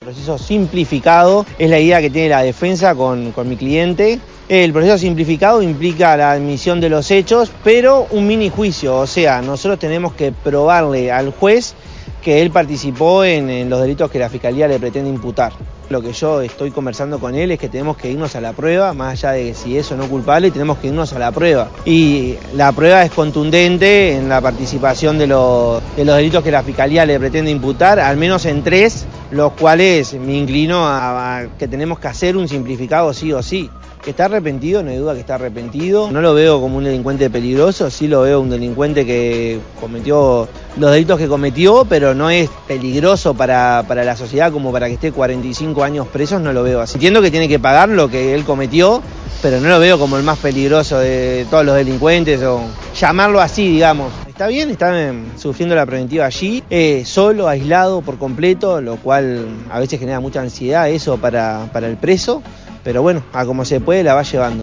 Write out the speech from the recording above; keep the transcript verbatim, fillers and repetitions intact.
proceso simplificado es la idea que tiene la defensa con, con mi cliente. El proceso simplificado implica la admisión de los hechos, pero un mini juicio, o sea, nosotros tenemos que probarle al juez que él participó en, en los delitos que la Fiscalía le pretende imputar. Lo que yo estoy conversando con él es que tenemos que irnos a la prueba, más allá de si es o no culpable, tenemos que irnos a la prueba. Y la prueba es contundente en la participación de los, de los delitos que la Fiscalía le pretende imputar, al menos en tres, los cuales me inclino a, a que tenemos que hacer un simplificado sí o sí. Que está arrepentido, no hay duda que está arrepentido. No lo veo como un delincuente peligroso, sí lo veo un delincuente que cometió los delitos que cometió, pero no es peligroso para, para la sociedad como para que esté cuarenta y cinco años presos, no lo veo así. Entiendo que tiene que pagar lo que él cometió, pero no lo veo como el más peligroso de todos los delincuentes, o llamarlo así, digamos. Está bien, está sufriendo la preventiva allí, eh, solo, aislado por completo, lo cual a veces genera mucha ansiedad eso para, para el preso. Pero bueno, a como se puede la va llevando.